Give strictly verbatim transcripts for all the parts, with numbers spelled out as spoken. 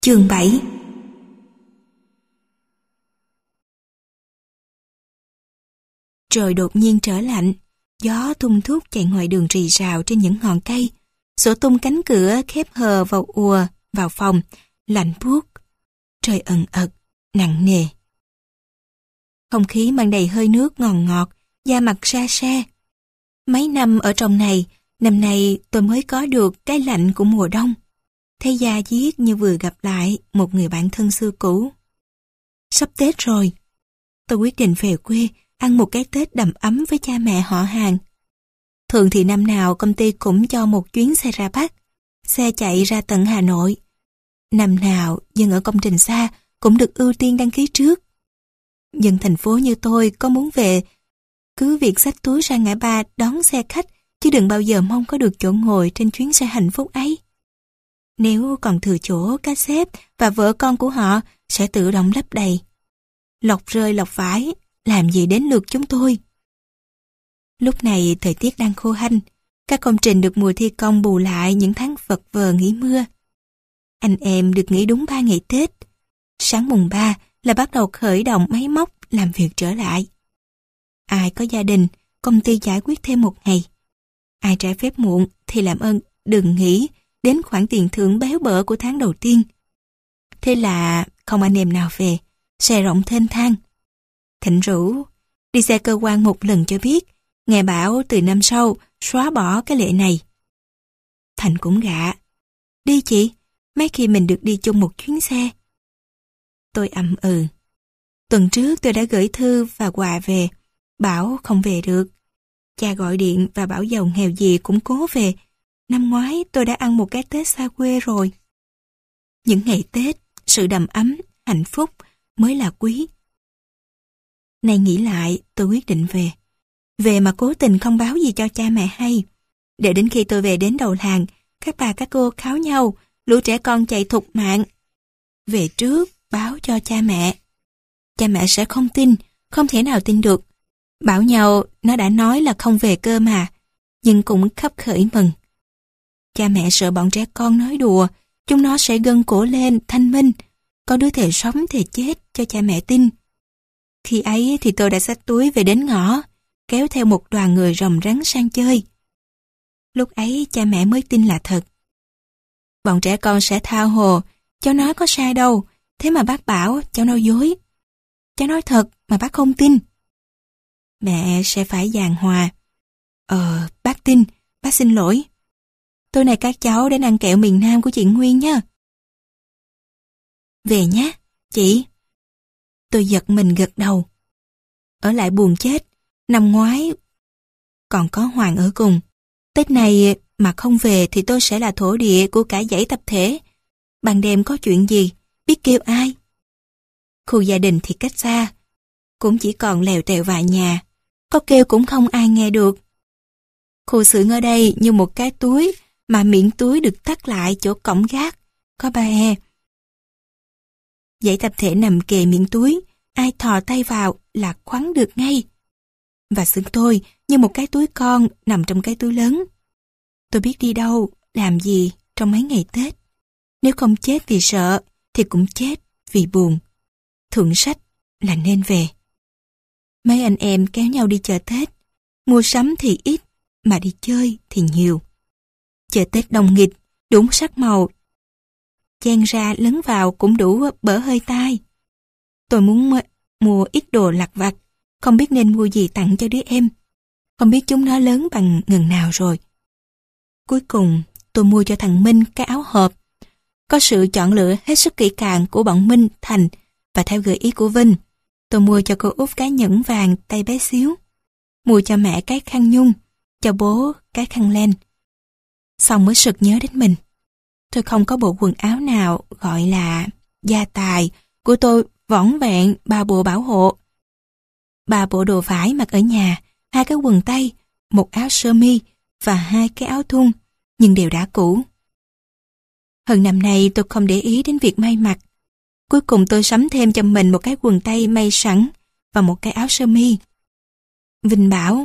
Chương bảy. Trời đột nhiên trở lạnh, gió tung thúc chạy ngoài đường rì rào trên những ngọn cây, sổ tung cánh cửa khép hờ vào ùa vào phòng, lạnh buốt. Trời ẩn ật, nặng nề. Không khí mang đầy hơi nước ngọt ngọt, da mặt sa se. Mấy năm ở trong này, năm nay tôi mới có được cái lạnh của mùa đông. Thấy da diết như vừa gặp lại một người bạn thân xưa cũ. Sắp Tết rồi, tôi quyết định về quê ăn một cái Tết đầm ấm với cha mẹ họ hàng. Thường thì năm nào công ty cũng cho một chuyến xe ra Bắc, xe chạy ra tận Hà Nội. Năm nào dân ở công trình xa cũng được ưu tiên đăng ký trước. Dân thành phố như tôi có muốn về, cứ việc xách túi ra ngã ba đón xe khách, chứ đừng bao giờ mong có được chỗ ngồi trên chuyến xe hạnh phúc ấy. Nếu còn thừa chỗ, các sếp và vợ con của họ sẽ tự động lấp đầy. Lọc rơi lọc vải, làm gì đến lượt chúng tôi. Lúc này thời tiết đang khô hanh, các công trình được mùa thi công bù lại những tháng vật vờ nghỉ mưa. Anh em được nghỉ đúng ba ngày Tết. Sáng mùng ba là bắt đầu khởi động máy móc làm việc trở lại. Ai có gia đình, công ty giải quyết thêm một ngày. Ai trả phép muộn thì làm ơn đừng nghỉ đến khoản tiền thưởng béo bở của tháng đầu tiên. Thế là không anh em nào về, xe rộng thênh thang. Thịnh rủ, đi xe cơ quan một lần cho biết, nghe bảo từ năm sau xóa bỏ cái lệ này. Thành cũng gạ, đi chị, mấy khi mình được đi chung một chuyến xe. Tôi ậm ừ. Tuần trước tôi đã gửi thư và quà về, bảo không về được. Cha gọi điện và bảo giàu nghèo gì cũng cố về. Năm ngoái tôi đã ăn một cái Tết xa quê rồi. Những ngày Tết, sự đầm ấm, hạnh phúc mới là quý. Nay nghĩ lại, tôi quyết định về. Về mà cố tình không báo gì cho cha mẹ hay. Để đến khi tôi về đến đầu làng, các bà các cô kháo nhau, lũ trẻ con chạy thục mạng. Về trước, báo cho cha mẹ. Cha mẹ sẽ không tin, không thể nào tin được. Bảo nhau nó đã nói là không về cơ mà, nhưng cũng khấp khởi mừng. Cha mẹ sợ bọn trẻ con nói đùa, chúng nó sẽ gân cổ lên thanh minh, có đứa thề sống thề chết cho cha mẹ tin. Khi ấy thì tôi đã xách túi về đến ngõ, kéo theo một đoàn người rồng rắn sang chơi. Lúc ấy cha mẹ mới tin là thật. Bọn trẻ con sẽ tha hồ, cháu nói có sai đâu, thế mà bác bảo cháu nói dối. Cháu nói thật mà bác không tin. Mẹ sẽ phải giảng hòa. Ờ, bác tin, bác xin lỗi. Tối nay các cháu đến ăn kẹo miền Nam của chị Nguyên nhé. Về nhé, chị. Tôi giật mình gật đầu. Ở lại buồn chết, năm ngoái còn có Hoàng ở cùng. Tết này mà không về thì tôi sẽ là thổ địa của cả dãy tập thể. Ban đêm có chuyện gì, biết kêu ai. Khu gia đình thì cách xa, cũng chỉ còn lèo tèo vài nhà, có kêu cũng không ai nghe được. Khu xưởng ở đây như một cái túi, mà miệng túi được tắt lại chỗ cổng gác, có ba e. Dãy tập thể nằm kề miệng túi, ai thò tay vào là khoắn được ngay. Và xưởng tôi như một cái túi con nằm trong cái túi lớn. Tôi biết đi đâu, làm gì trong mấy ngày Tết. Nếu không chết vì sợ, thì cũng chết vì buồn. Thượng sách là nên về. Mấy anh em kéo nhau đi chợ Tết. Mua sắm thì ít, mà đi chơi thì nhiều. Chợ Tết đông nghịt, đủ sắc màu. Chen ra lấn vào cũng đủ bở hơi tai. Tôi muốn mua ít đồ lặt vặt, không biết nên mua gì tặng cho đứa em. Không biết chúng nó lớn bằng ngần nào rồi. Cuối cùng, tôi mua cho thằng Minh cái áo hộp. Có sự chọn lựa hết sức kỹ càng của bọn Minh, Thành và theo gợi ý của Vinh. Tôi mua cho cô Út cái nhẫn vàng tay bé xíu. Mua cho mẹ cái khăn nhung, cho bố cái khăn len. Xong mới sực nhớ đến mình. Tôi không có bộ quần áo nào gọi là gia tài của tôi vỏn vẹn ba bộ bảo hộ. Ba bộ đồ vải mặc ở nhà, hai cái quần tây, một áo sơ mi và hai cái áo thun, nhưng đều đã cũ. Hơn năm nay tôi không để ý đến việc may mặc. Cuối cùng tôi sắm thêm cho mình một cái quần tây may sẵn và một cái áo sơ mi. Vinh bảo: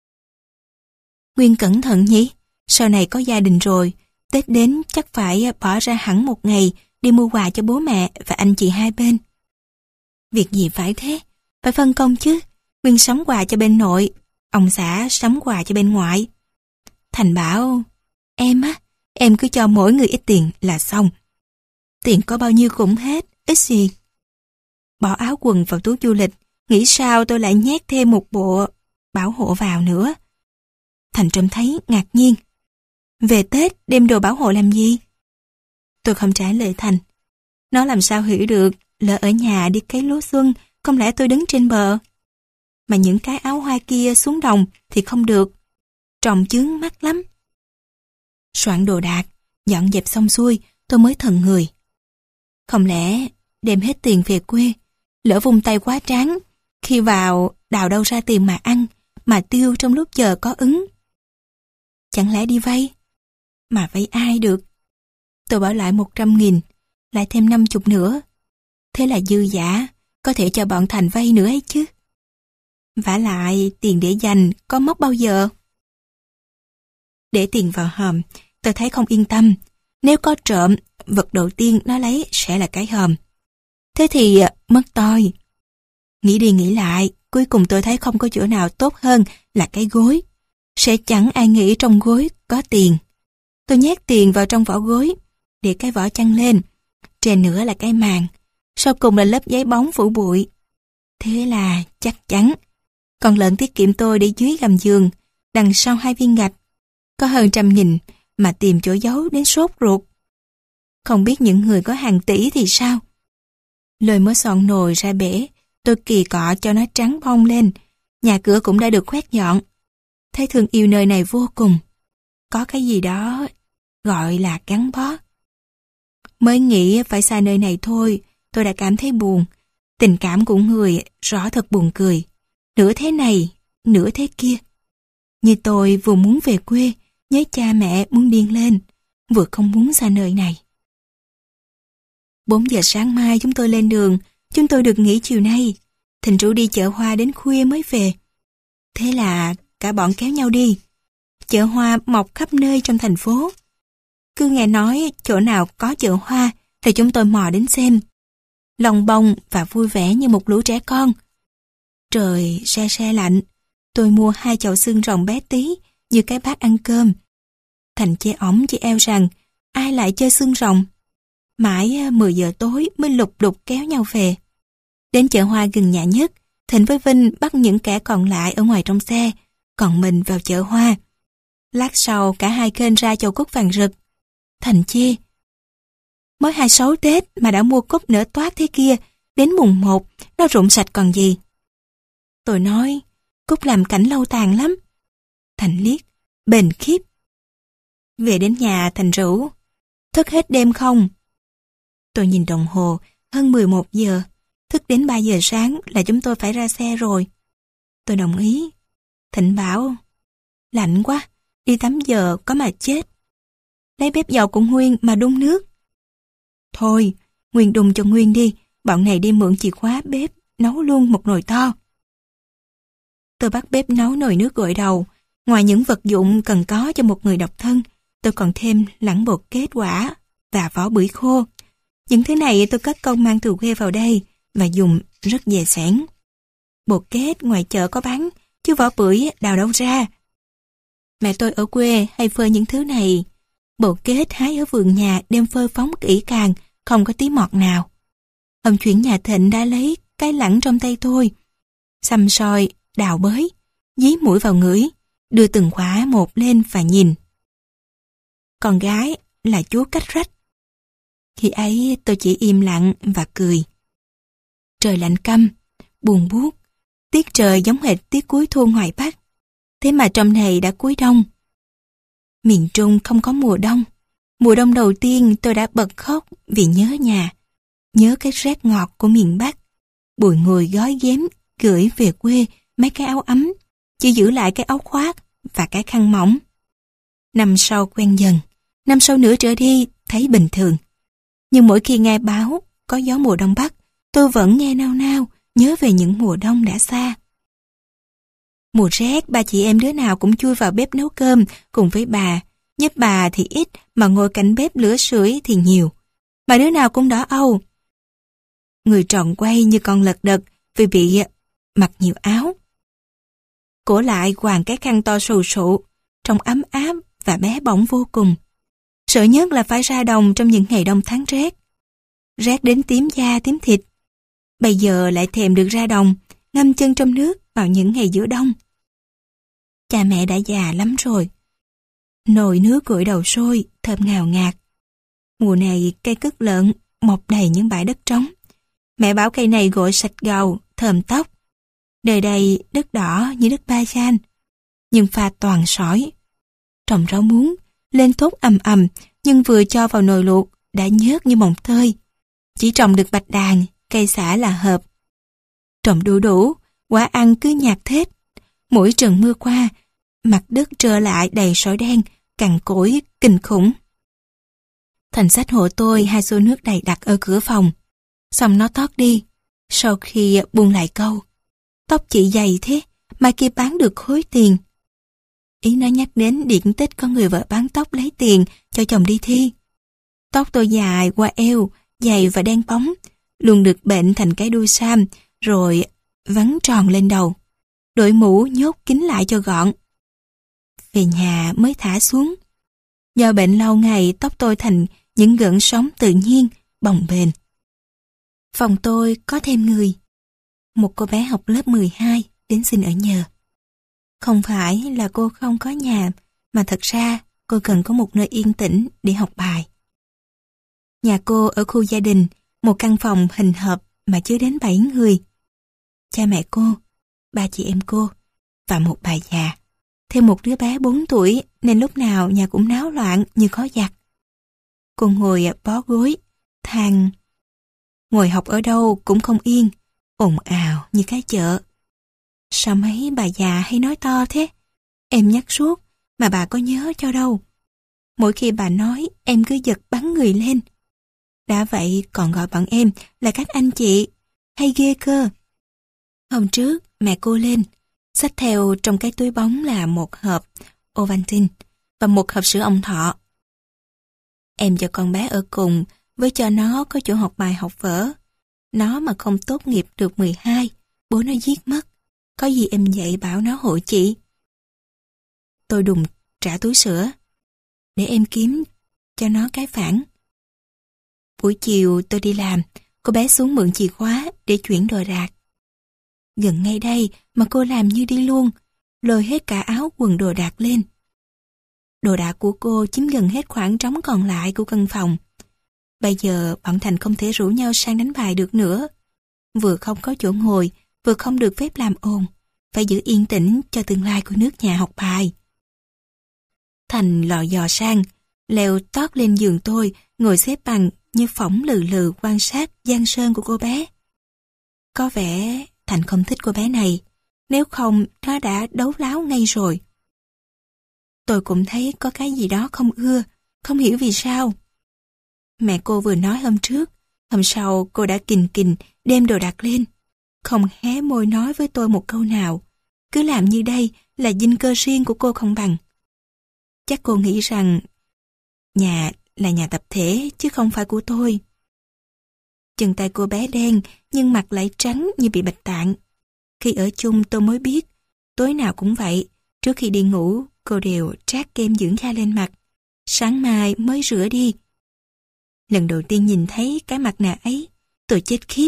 Nguyên cẩn thận nhỉ, sau này có gia đình rồi, Tết đến chắc phải bỏ ra hẳn một ngày đi mua quà cho bố mẹ và anh chị hai bên. Việc gì phải thế, phải phân công chứ. Nguyên sắm quà cho bên nội, ông xã sắm quà cho bên ngoại. Thành bảo, em á, em cứ cho mỗi người ít tiền là xong. Tiền có bao nhiêu cũng hết, ít gì. Bỏ áo quần vào túi du lịch, nghĩ sao tôi lại nhét thêm một bộ bảo hộ vào nữa. Thành trông thấy ngạc nhiên. Về Tết đem đồ bảo hộ làm gì? Tôi không trả lời Thành. Nó làm sao hiểu được, lỡ ở nhà đi cấy lúa xuân, không lẽ tôi đứng trên bờ. Mà những cái áo hoa kia xuống đồng thì không được. Trông chướng mắt lắm. Soạn đồ đạc, dọn dẹp xong xuôi, tôi mới thần người. Không lẽ đem hết tiền về quê, lỡ vùng tay quá tráng, khi vào đào đâu ra tiền mà ăn, mà tiêu trong lúc chờ có ứng. Chẳng lẽ đi vay? Mà vay ai được? Tôi bảo lại một trăm nghìn, lại thêm năm chục nữa. Thế là dư giả, có thể cho bọn Thành vay nữa ấy chứ. Vả lại tiền để dành có móc bao giờ? Để tiền vào hòm, tôi thấy không yên tâm. Nếu có trộm, vật đầu tiên nó lấy sẽ là cái hòm. Thế thì mất tôi. Nghĩ đi nghĩ lại, cuối cùng tôi thấy không có chỗ nào tốt hơn là cái gối. Sẽ chẳng ai nghĩ trong gối có tiền. Tôi nhét tiền vào trong vỏ gối, để cái vỏ chăn lên. Trên nữa là cái màn, sau cùng là lớp giấy bóng phủ bụi. Thế là chắc chắn. Còn lợn tiết kiệm tôi để dưới gầm giường, đằng sau hai viên gạch. Có hơn trăm nghìn mà tìm chỗ giấu đến sốt ruột. Không biết những người có hàng tỷ thì sao? Lôi mớ son nồi ra bể, tôi kỳ cọ cho nó trắng bong lên. Nhà cửa cũng đã được quét dọn. Thấy thương yêu nơi này vô cùng. Có cái gì đó gọi là gắn bó. Mới nghĩ phải xa nơi này thôi, tôi đã cảm thấy buồn. Tình cảm của người rõ thật buồn cười. Nửa thế này, nửa thế kia. Như tôi vừa muốn về quê, nhớ cha mẹ muốn điên lên, vừa không muốn xa nơi này. Bốn giờ sáng mai chúng tôi lên đường, chúng tôi được nghỉ chiều nay. Thành rủ đi chợ hoa đến khuya mới về. Thế là cả bọn kéo nhau đi. Chợ hoa mọc khắp nơi trong thành phố. Cứ nghe nói chỗ nào có chợ hoa thì chúng tôi mò đến xem. Lòng bông và vui vẻ như một lũ trẻ con. Trời se se lạnh, tôi mua hai chậu xương rồng bé tí như cái bát ăn cơm. Thành chê ỏm chị eo rằng ai lại chơi xương rồng. Mãi mười giờ tối mới lục đục kéo nhau về. Đến chợ hoa gần nhà nhất, Thịnh với Vinh bắt những kẻ còn lại ở ngoài trong xe, còn mình vào chợ hoa. Lát sau cả hai kênh ra chầu cúc vàng rực. Thành chê. Mới hai sáu Tết mà đã mua cúc nở toát thế kia, đến mùng một nó rụng sạch còn gì. Tôi nói, cúc làm cảnh lâu tàn lắm. Thành liếc, bền khiếp. Về đến nhà Thành rủ, thức hết đêm không? Tôi nhìn đồng hồ, hơn mười một giờ, thức đến ba giờ sáng là chúng tôi phải ra xe rồi. Tôi đồng ý. Thịnh bảo, lạnh quá, đi tắm giờ có mà chết. Lấy bếp dầu của Nguyên mà đun nước. Thôi, Nguyên đun cho Nguyên đi, bọn này đi mượn chìa khóa bếp, nấu luôn một nồi to. Tôi bắt bếp nấu nồi nước gội đầu. Ngoài những vật dụng cần có cho một người độc thân, tôi còn thêm lẵng bột kết quả và vỏ bưởi khô. Những thứ này tôi cất công mang từ quê vào đây và dùng rất dễ dàng. Bột kết ngoài chợ có bán, chứ vỏ bưởi đào đâu ra. Mẹ tôi ở quê hay phơi những thứ này. Bột kết hái ở vườn nhà đem phơi phóng kỹ càng, không có tí mọt nào. Hôm chuyển nhà Thịnh đã lấy cái lẵng trong tay tôi. Xăm soi, đào bới, dí mũi vào ngửi, đưa từng khóa một lên và nhìn. Con gái là chúa cách rách. Khi ấy tôi chỉ im lặng và cười. Trời lạnh căm, buồn buốt, tiết trời giống hệt tiết cuối thu ngoài Bắc. Thế mà trong này đã cuối đông. Miền Trung không có mùa đông. Mùa đông đầu tiên tôi đã bật khóc vì nhớ nhà, nhớ cái rét ngọt của miền Bắc. Bùi ngùi gói ghém gửi về quê mấy cái áo ấm, chỉ giữ lại cái áo khoác và cái khăn mỏng. Năm sau quen dần, năm sau nữa trở đi thấy bình thường. Nhưng mỗi khi nghe báo có gió mùa đông bắc, tôi vẫn nghe nao nao nhớ về những mùa đông đã xa. Mùa rét, ba chị em đứa nào cũng chui vào bếp nấu cơm cùng với bà. Giúp bà thì ít mà ngồi cạnh bếp lửa sưởi thì nhiều. mà đứa nào cũng đỏ âu. Người tròn quay như con lật đật vì bị mặc nhiều áo. Cổ lại quàng cái khăn to xù xụ, trông ấm áp và bé bỏng vô cùng. Sợ nhất là phải ra đồng trong những ngày đông tháng rét. Rét đến tím da tím thịt. Bây giờ lại thèm được ra đồng, ngâm chân trong nước vào những ngày giữa đông. Cha mẹ đã già lắm rồi. Nồi nước gội đầu sôi, thơm ngào ngạt. Mùa này cây cứt lợn mọc đầy những bãi đất trống. Mẹ bảo cây này gội sạch gầu, thơm tóc. Đời đây đất đỏ như đất ba gian, nhưng pha toàn sỏi. Trồng rau muống, lên tốt ầm ầm, nhưng vừa cho vào nồi luộc đã nhớt như mồng tơi. Chỉ trồng được bạch đàn, cây xả là hợp. Trồng đu đủ, quả ăn cứ nhạt thết. Mỗi trận mưa qua, mặt đất trơ lại đầy sỏi đen, cằn cỗi, kinh khủng. Thành xách hộ tôi hai xô nước đầy đặt ở cửa phòng. Xong nó tót đi. Sau khi buông lại câu, tóc chị dày thế, mai kia bán được khối tiền. Ý nó nhắc đến điển tích có người vợ bán tóc lấy tiền cho chồng đi thi. Tóc tôi dài qua eo, dày và đen bóng, luôn được bệnh thành cái đuôi sam, rồi vắn tròn lên đầu. Đội mũ nhốt kín lại cho gọn. Về nhà mới thả xuống. Do bệnh lâu ngày, tóc tôi thành những gợn sóng tự nhiên, bồng bềnh. Phòng tôi có thêm người. Một cô bé học lớp mười hai đến xin ở nhờ. Không phải là cô không có nhà, mà thật ra cô cần có một nơi yên tĩnh để học bài. Nhà cô ở khu gia đình, một căn phòng hình hộp mà chứa đến bảy người. Cha mẹ cô, ba chị em cô và một bà già. Thêm một đứa bé bốn tuổi nên lúc nào nhà cũng náo loạn như có giặc. Cô ngồi bó gối, than. Ngồi học ở đâu cũng không yên, ồn ào như cái chợ. Sao mấy bà già hay nói to thế? Em nhắc suốt mà bà có nhớ cho đâu. Mỗi khi bà nói em cứ giật bắn người lên. Đã vậy còn gọi bọn em là các anh chị, hay ghê cơ. Hôm trước mẹ cô lên, xách theo trong cái túi bóng là một hộp Ovaltine và một hộp sữa ông thọ. Em cho con bé ở cùng với cho nó có chỗ học bài học vở. Nó mà không tốt nghiệp được mười hai, bố nó giết mất. Có gì em dạy bảo nó hộ chị. Tôi đùng trả túi sữa để em kiếm cho nó cái phản. Buổi chiều tôi đi làm, cô bé xuống mượn chìa khóa để chuyển đồ đạc. Gần ngay đây mà cô làm như đi luôn, lôi hết cả áo quần đồ đạc lên. Đồ đạc của cô chiếm gần hết khoảng trống còn lại của căn phòng. Bây giờ bọn Thành không thể rủ nhau sang đánh bài được nữa. Vừa không có chỗ ngồi, vừa không được phép làm ồn, phải giữ yên tĩnh cho tương lai của nước nhà học bài. Thành lò dò sang, leo tót lên giường tôi, ngồi xếp bằng như phỏng lừ lừ quan sát giang sơn của cô bé. Có vẻ Thành không thích cô bé này, nếu không nó đã đấu láo ngay rồi. Tôi cũng thấy có cái gì đó không ưa, không hiểu vì sao. Mẹ cô vừa nói hôm trước, hôm sau cô đã kình kình đem đồ đạc lên, không hé môi nói với tôi một câu nào, cứ làm như đây là dinh cơ riêng của cô không bằng. Chắc cô nghĩ rằng nhà là nhà tập thể chứ không phải của tôi. Chân tay cô bé đen nhưng mặt lại trắng như bị bạch tạng. Khi ở chung tôi mới biết, tối nào cũng vậy, trước khi đi ngủ cô đều trát kem dưỡng da lên mặt, sáng mai mới rửa đi. Lần đầu tiên nhìn thấy cái mặt nạ ấy, tôi chết khiếp.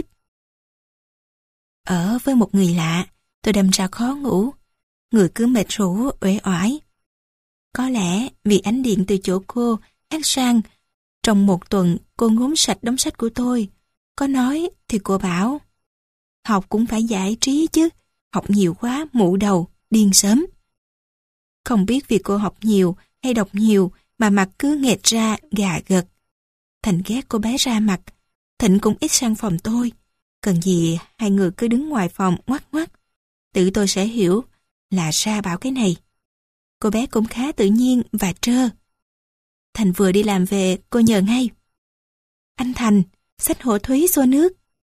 Ở với một người lạ, tôi đâm ra khó ngủ, người cứ mệt rũ, uể oải. Có lẽ vì ánh điện từ chỗ cô hắt sang, trong một tuần cô ngốn sạch đống sách của tôi. Có nói thì cô bảo, học cũng phải giải trí chứ, học nhiều quá mụ đầu, điên sớm. Không biết vì cô học nhiều hay đọc nhiều mà mặt cứ nghẹt ra gà gật. Thành ghét cô bé ra mặt, Thịnh cũng ít sang phòng tôi. Cần gì hai người cứ đứng ngoài phòng ngoắc ngoắc. Tự tôi sẽ hiểu là ra bảo cái này. Cô bé cũng khá tự nhiên và trơ. Thành vừa đi làm về, cô nhờ ngay. Anh Thành, xách hộ Thúy xô nước.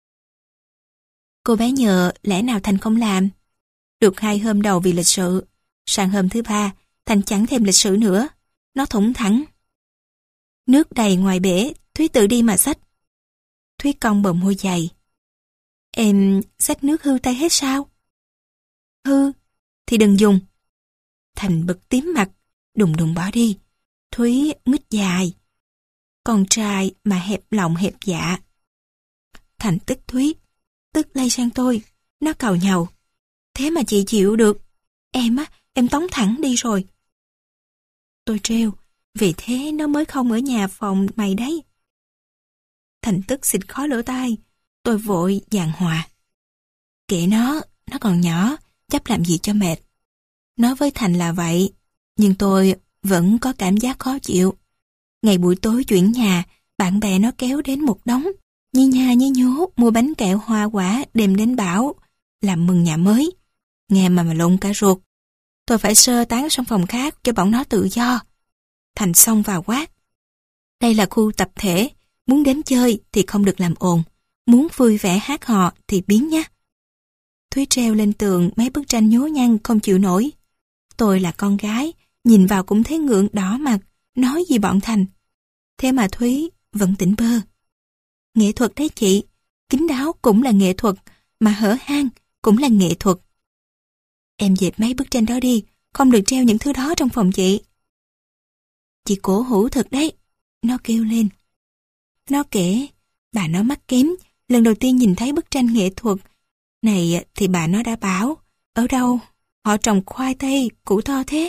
Cô bé nhờ, lẽ nào Thành không làm? Được hai hôm đầu vì lịch sự. Sang hôm thứ ba, Thành chẳng thèm lịch sự nữa. Nó thủng thẳng. Nước đầy ngoài bể, Thúy tự đi mà xách. Thúy cong bờ môi dày. Em xách nước hư tay hết sao? Hư thì đừng dùng. Thành bực tím mặt, đùng đùng bỏ đi. Thúy mít dài. Con trai mà hẹp lòng hẹp dạ. Thành tức Thúy, tức lay sang tôi. Nó càu nhàu. Thế mà chị chịu được. Em á, em tống thẳng đi rồi. Tôi trêu, vì thế nó mới không ở nhà phòng mày đấy. Thành tức xịt khói lỗ tai. Tôi vội giàn hòa. Kệ nó, nó còn nhỏ, chấp làm gì cho mệt. Nói với Thành là vậy, nhưng tôi vẫn có cảm giác khó chịu. Ngày buổi tối chuyển nhà, bạn bè nó kéo đến một đống, như nhà như nhố mua bánh kẹo hoa quả đem đến bảo, làm mừng nhà mới. Nghe mà mà lộn cả ruột. Tôi phải sơ tán sang phòng khác cho bọn nó tự do. Thành xông vào quát. Đây là khu tập thể, muốn đến chơi thì không được làm ồn, muốn vui vẻ hát hò thì biến nhé. Thúy treo lên tường mấy bức tranh nhố nhăng không chịu nổi. Tôi là con gái, nhìn vào cũng thấy ngượng đỏ mặt, nói gì bọn Thành. Thế mà Thúy vẫn tỉnh bơ. Nghệ thuật đấy chị, kín đáo cũng là nghệ thuật, mà hở hang cũng là nghệ thuật. Em dẹp mấy bức tranh đó đi, không được treo những thứ đó trong phòng chị. Chị cổ hủ thật đấy, nó kêu lên. Nó kể, bà nó mắc kém, lần đầu tiên nhìn thấy bức tranh nghệ thuật này thì bà nó đã bảo, ở đâu họ trồng khoai tây, củ to thế.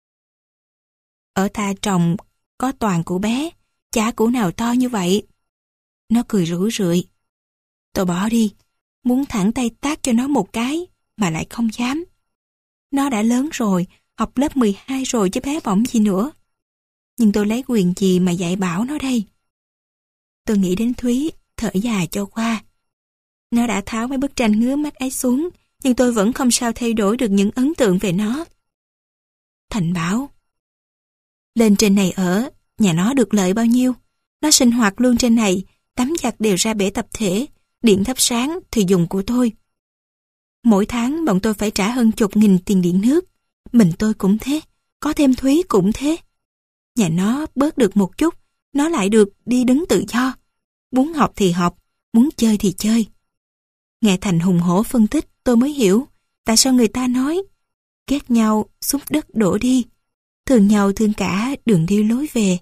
Ở ta trồng có toàn củ bé, chả củ nào to như vậy. Nó cười rủi rượi. Tôi bỏ đi, muốn thẳng tay tát cho nó một cái, mà lại không dám. Nó đã lớn rồi, học lớp mười hai rồi chứ bé bỏng gì nữa. Nhưng tôi lấy quyền gì mà dạy bảo nó đây? Tôi nghĩ đến Thúy, thở dài cho qua. Nó đã tháo mấy bức tranh ngứa mắt ấy xuống, nhưng tôi vẫn không sao thay đổi được những ấn tượng về nó. Thành bảo, lên trên này ở, nhà nó được lợi bao nhiêu? Nó sinh hoạt luôn trên này, tắm giặt đều ra bể tập thể, điện thắp sáng thì dùng của tôi. Mỗi tháng bọn tôi phải trả hơn chục nghìn tiền điện nước. Mình tôi cũng thế, có thêm Thúy cũng thế. Nhà nó bớt được một chút, nó lại được đi đứng tự do. Muốn học thì học, muốn chơi thì chơi. Nghe Thành hùng hổ phân tích tôi mới hiểu tại sao người ta nói ghét nhau xúc đất đổ đi, thương nhau thương cả đường đi lối về.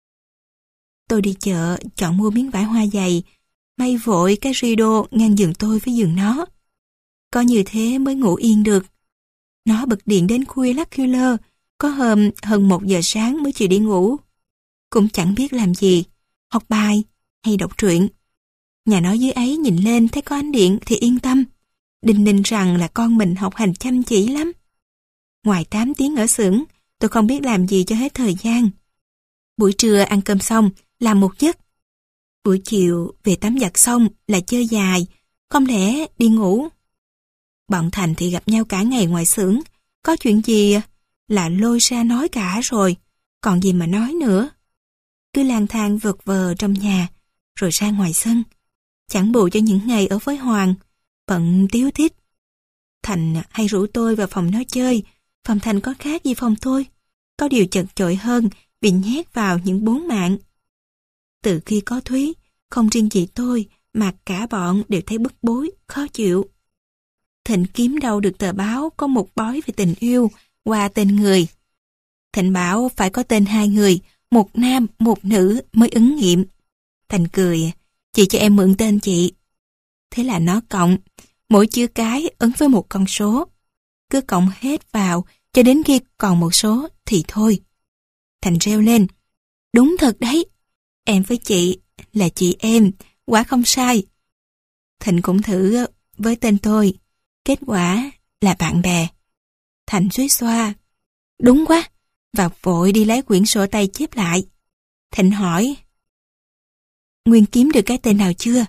Tôi đi chợ chọn mua miếng vải hoa dày, may vội cái rideau ngăn giường tôi với giường nó. Có như thế mới ngủ yên được. Nó bật điện đến khuya lắc khuya lơ, có hôm hơn một giờ sáng mới chịu đi ngủ. Cũng chẳng biết làm gì, học bài hay đọc truyện. Nhà nó dưới ấy nhìn lên thấy có ánh điện thì yên tâm, đinh ninh rằng là con mình học hành chăm chỉ lắm. Ngoài tám tiếng ở xưởng, tôi không biết làm gì cho hết thời gian. Buổi trưa ăn cơm xong, làm một giấc. Buổi chiều về tắm giặt xong là chơi dài, không lẽ đi ngủ. Bọn Thành thì gặp nhau cả ngày ngoài xưởng, có chuyện gì là lôi ra nói cả rồi, còn gì mà nói nữa. Cứ lang thang vật vờ trong nhà, rồi ra ngoài sân. Chẳng bù cho những ngày ở với Hoàng, bận tíu tít. Thành hay rủ tôi vào phòng nó chơi, phòng Thành có khác gì phòng tôi. Có điều chật chội hơn vì nhét vào những bốn mạng. Từ khi có Thúy, không riêng gì tôi mà cả bọn đều thấy bức bối, khó chịu. Thịnh kiếm đâu được tờ báo có một bói về tình yêu qua tên người. Thịnh bảo phải có tên hai người, một nam, một nữ mới ứng nghiệm. Thành cười, chị cho em mượn tên chị. Thế là nó cộng, mỗi chữ cái ấn với một con số. Cứ cộng hết vào, cho đến khi còn một số thì thôi. Thành reo lên, đúng thật đấy, em với chị là chị em, quả không sai. Thịnh cũng thử với tên tôi, kết quả là bạn bè. Thành suýt xoa, đúng quá, và vội đi lấy quyển sổ tay chép lại. Thịnh hỏi, Nguyên kiếm được cái tên nào chưa?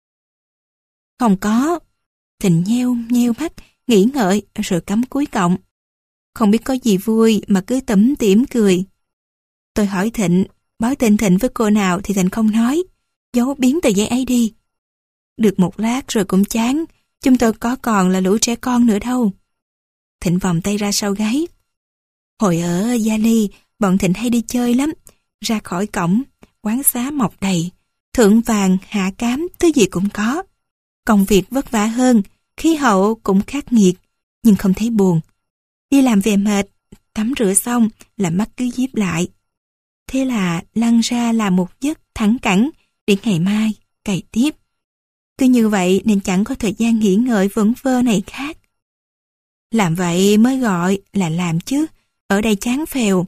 Không có. Thịnh nheo nheo mắt, nghĩ ngợi rồi cắm cúi cộng. Không biết có gì vui mà cứ tủm tỉm cười. Tôi hỏi Thịnh, báo tên Thịnh với cô nào thì Thịnh không nói, giấu biến tờ giấy ấy đi. Được một lát rồi cũng chán, chúng tôi có còn là lũ trẻ con nữa đâu. Thịnh vòng tay ra sau gáy. Hồi ở Gia Ly, bọn Thịnh hay đi chơi lắm, ra khỏi cổng, quán xá mọc đầy, Thượng vàng, hạ cám, thứ gì cũng có. Công việc vất vả hơn, khí hậu cũng khắc nghiệt, nhưng không thấy buồn. Đi làm về mệt, tắm rửa xong là mắt cứ díp lại. Thế là lăn ra làm một giấc thẳng cẳng để ngày mai cày tiếp. Cứ như vậy nên chẳng có thời gian nghỉ ngơi vẩn vơ này khác. Làm vậy mới gọi là làm chứ, ở đây chán phèo.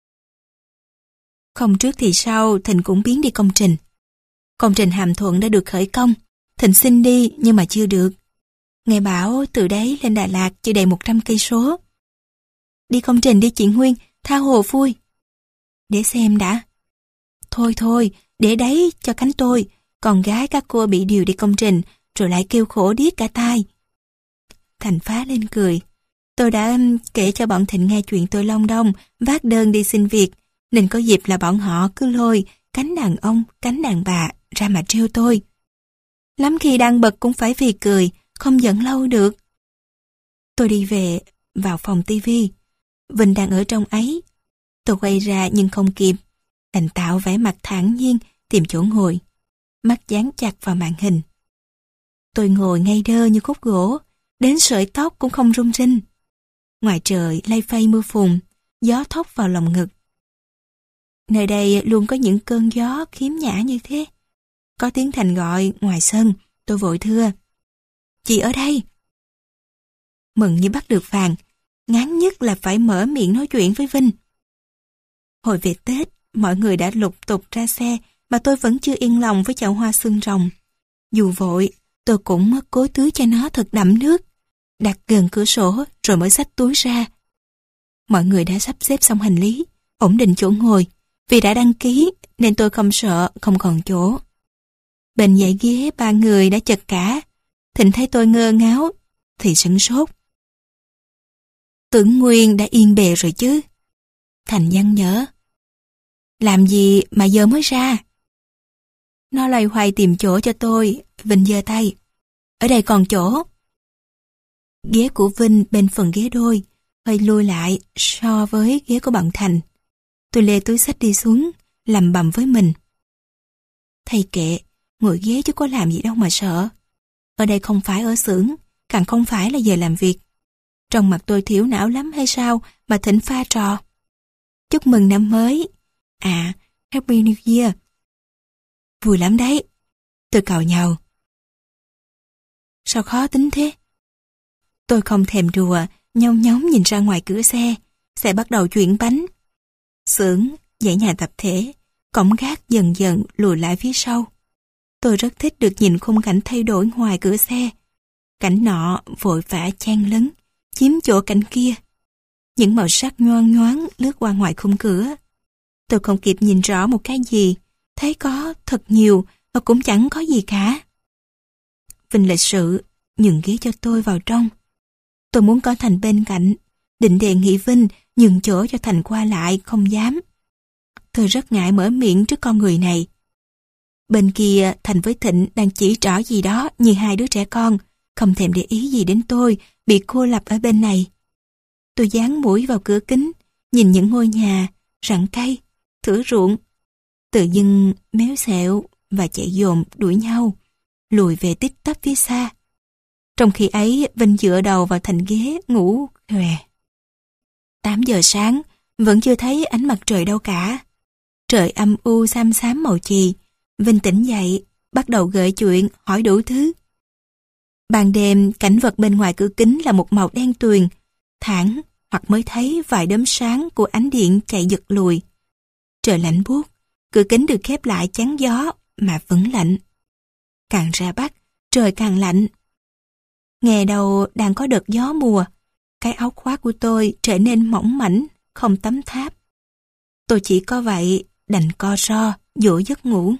Không trước thì sau, Thịnh cũng biến đi công trình. Công trình Hàm Thuận đã được khởi công. Thịnh xin đi nhưng mà chưa được. Nghe bảo từ đấy lên Đà Lạt chưa đầy một trăm cây số. Đi công trình đi chị Nguyên, tha hồ vui. Để xem đã. Thôi thôi, để đấy cho cánh tôi. Con gái các cô bị điều đi công trình, rồi lại kêu khổ điếc cả tai. Thành phá lên cười. Tôi đã kể cho bọn Thịnh nghe chuyện tôi long đong, vác đơn đi xin việc, nên có dịp là bọn họ cứ lôi cánh đàn ông, cánh đàn bà ra mà trêu tôi. Lắm khi đang bật cũng phải vì cười, không giận lâu được. Tôi đi về, vào phòng tivi. Vinh đang ở trong ấy. Tôi quay ra nhưng không kịp. Đành tạo vẻ mặt thản nhiên, tìm chỗ ngồi. Mắt dán chặt vào màn hình. Tôi ngồi ngay đơ như khúc gỗ, đến sợi tóc cũng không rung rinh. Ngoài trời lay phay mưa phùn, gió thốc vào lòng ngực. Nơi đây luôn có những cơn gió khiếm nhã như thế. Có tiếng Thành gọi ngoài sân, tôi vội thưa. Chị ở đây. Mừng như bắt được vàng, ngán nhất là phải mở miệng nói chuyện với Vinh. Hồi về Tết, mọi người đã lục tục ra xe mà tôi vẫn chưa yên lòng với chậu hoa xương rồng. Dù vội, tôi cũng cố tưới cho nó thật đậm nước, đặt gần cửa sổ rồi mới xách túi ra. Mọi người đã sắp xếp xong hành lý, ổn định chỗ ngồi. Vì đã đăng ký nên tôi không sợ không còn chỗ. Bên dãy ghế ba người đã chật cả. Thịnh thấy tôi ngơ ngáo thì sửng sốt. Tưởng Nguyên đã yên bề rồi chứ. Thành nhăn nhở. Làm gì mà giờ mới ra? Nó loay hoay tìm chỗ cho tôi. Vinh giơ tay. Ở đây còn chỗ. Ghế của Vinh bên phần ghế đôi hơi lui lại so với ghế của bạn Thành. Tôi lê túi xách đi xuống, lầm bầm với mình. Thầy kệ, ngồi ghế chứ có làm gì đâu mà sợ. Ở đây không phải ở xưởng, càng không phải là giờ làm việc. Trong mặt tôi thiểu não lắm hay sao mà Thịnh pha trò. Chúc mừng năm mới. À, Happy New Year. Vui lắm đấy. Tôi càu nhàu. Sao khó tính thế? Tôi không thèm đùa, nhông nhóng nhìn ra ngoài cửa xe. Xe bắt đầu chuyển bánh. Xưởng, dãy nhà tập thể, cổng gác dần dần lùi lại phía sau. Tôi rất thích được nhìn khung cảnh thay đổi ngoài cửa xe. Cảnh nọ vội vã chen lấn, chiếm chỗ cảnh kia. Những màu sắc nhoang nhoáng lướt qua ngoài khung cửa. Tôi không kịp nhìn rõ một cái gì, thấy có thật nhiều và cũng chẳng có gì cả. Vinh lịch sự nhường ghế cho tôi vào trong. Tôi muốn có Thành bên cạnh, định đề nghị Vinh nhường chỗ cho Thành qua lại, không dám. Tôi rất ngại mở miệng trước con người này. Bên kia Thành với Thịnh đang chỉ trỏ gì đó như hai đứa trẻ con, không thèm để ý gì đến tôi bị cô lập ở bên này. Tôi dán mũi vào cửa kính, nhìn những ngôi nhà, rặng cây, thửa ruộng, tự dưng méo xẹo và chạy dồn đuổi nhau, lùi về tích tắp phía xa. Trong khi ấy, Vinh dựa đầu vào thành ghế ngủ khòe. tám giờ sáng, vẫn chưa thấy ánh mặt trời đâu cả. Trời âm u xám xám màu chì. Vinh tỉnh dậy, bắt đầu gợi chuyện, hỏi đủ thứ. Ban đêm, cảnh vật bên ngoài cửa kính là một màu đen tuyền, thẳng hoặc mới thấy vài đốm sáng của ánh điện chạy giật lùi. Trời lạnh buốt, cửa kính được khép lại chắn gió mà vẫn lạnh. Càng ra Bắc, trời càng lạnh. Nghe đầu đang có đợt gió mùa, cái áo khoác của tôi trở nên mỏng mảnh, không tấm tháp. Tôi chỉ có vậy, đành co ro, dỗ giấc ngủ.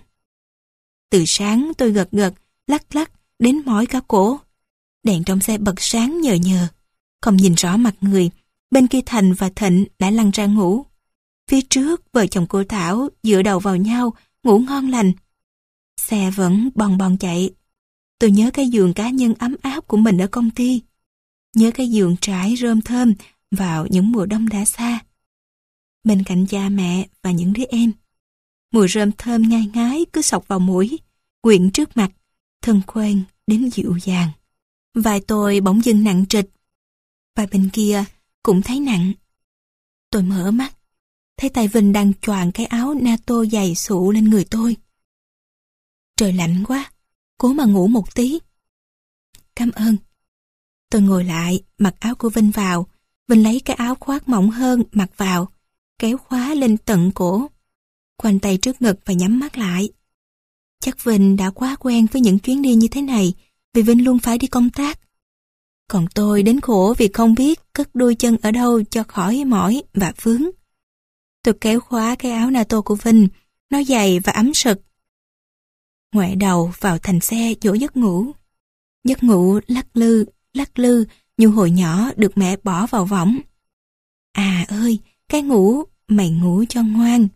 Từ sáng tôi gật gật, lắc lắc, đến mỏi cả cổ. Đèn trong xe bật sáng nhờ nhờ, không nhìn rõ mặt người. Bên kia Thành và Thịnh đã lăn ra ngủ. Phía trước, vợ chồng cô Thảo dựa đầu vào nhau, ngủ ngon lành. Xe vẫn bon bon chạy. Tôi nhớ cái giường cá nhân ấm áp của mình ở công ty. Nhớ cái giường trải rơm thơm vào những mùa đông đã xa. Bên cạnh cha mẹ và những đứa em. Mùi rơm thơm ngai ngái cứ xộc vào mũi, quyện trước mặt, thân quen đến dịu dàng. Vai tôi bỗng dưng nặng trịch, vai bên kia cũng thấy nặng. Tôi mở mắt, thấy tay Vinh đang choàng cái áo NATO dày xụ lên người tôi. Trời lạnh quá, cố mà ngủ một tí. Cảm ơn. Tôi ngồi lại, mặc áo của Vinh vào. Vinh lấy cái áo khoác mỏng hơn mặc vào, kéo khóa lên tận cổ, khoanh tay trước ngực và nhắm mắt lại. Chắc Vinh đã quá quen với những chuyến đi như thế này, vì Vinh luôn phải đi công tác. Còn tôi đến khổ vì không biết cất đôi chân ở đâu cho khỏi mỏi và vướng. Tôi kéo khóa cái áo NATO của Vinh, nó dày và ấm sực. Ngoẹ đầu vào thành xe dỗ giấc ngủ. Giấc ngủ lắc lư, lắc lư như hồi nhỏ được mẹ bỏ vào võng. À ơi, cái ngủ, mày ngủ cho ngoan.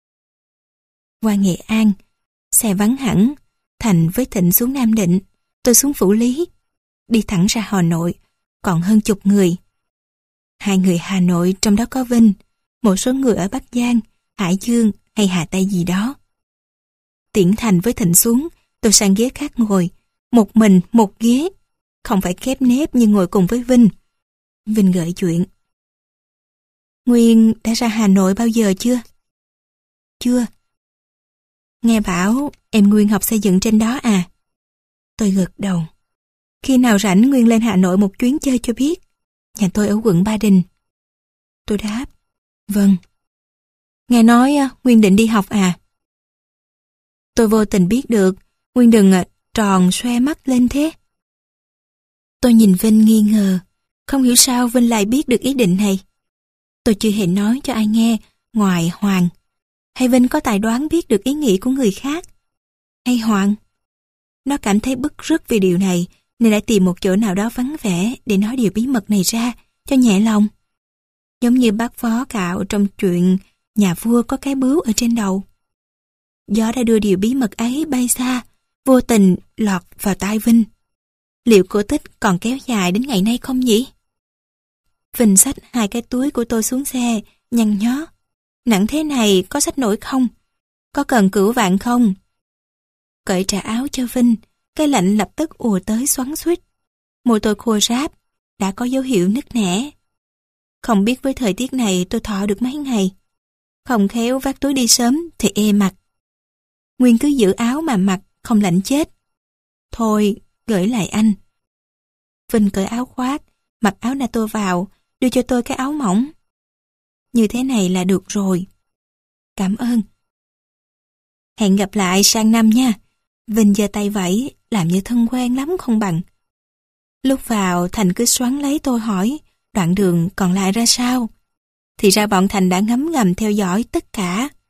Qua Nghệ An, xe vắng hẳn, Thành với Thịnh xuống Nam Định, tôi xuống Phủ Lý. Đi thẳng ra Hà Nội, còn hơn chục người. Hai người Hà Nội, trong đó có Vinh, một số người ở Bắc Giang, Hải Dương hay Hà Tây gì đó. Tiễn Thành với Thịnh xuống, tôi sang ghế khác ngồi, một mình một ghế, không phải khép nép như ngồi cùng với Vinh. Vinh gợi chuyện. Nguyên đã ra Hà Nội bao giờ chưa? Chưa. Nghe bảo em Nguyên học xây dựng trên đó à? Tôi gật đầu. Khi nào rảnh Nguyên lên Hà Nội một chuyến chơi cho biết. Nhà tôi ở quận Ba Đình. Tôi đáp. Vâng. Nghe nói Nguyên định đi học à? Tôi vô tình biết được. Nguyên đừng tròn xoe mắt lên thế. Tôi nhìn Vinh nghi ngờ. Không hiểu sao Vinh lại biết được ý định này. Tôi chưa hề nói cho ai nghe ngoài Hoàng. Hay Vinh có tài đoán biết được ý nghĩ của người khác? Hay Hoàng? Nó cảm thấy bức rứt vì điều này nên đã tìm một chỗ nào đó vắng vẻ để nói điều bí mật này ra cho nhẹ lòng. Giống như bác Phó Cạo trong chuyện nhà vua có cái bướu ở trên đầu. Gió đã đưa điều bí mật ấy bay xa, vô tình lọt vào tai Vinh. Liệu cổ tích còn kéo dài đến ngày nay không nhỉ? Vinh xách hai cái túi của tôi xuống xe, nhăn nhó. Nặng thế này có xách nổi không? Có cần cửu vạn không? Cởi trả áo cho Vinh, cái lạnh lập tức ùa tới xoắn xuýt. Môi tôi khô ráp, đã có dấu hiệu nứt nẻ. Không biết với thời tiết này tôi thọ được mấy ngày. Không khéo vác túi đi sớm thì ê mặt. Nguyên cứ giữ áo mà mặc, không lạnh chết. Thôi, gửi lại anh. Vinh cởi áo khoác, mặc áo NATO vào, đưa cho tôi cái áo mỏng. Như thế này là được rồi. Cảm ơn. Hẹn gặp lại sang năm nha. Vinh giơ tay vẫy, làm như thân quen lắm không bằng. Lúc vào Thành cứ xoắn lấy tôi hỏi đoạn đường còn lại ra sao. Thì ra bọn Thành đã ngấm ngầm theo dõi tất cả.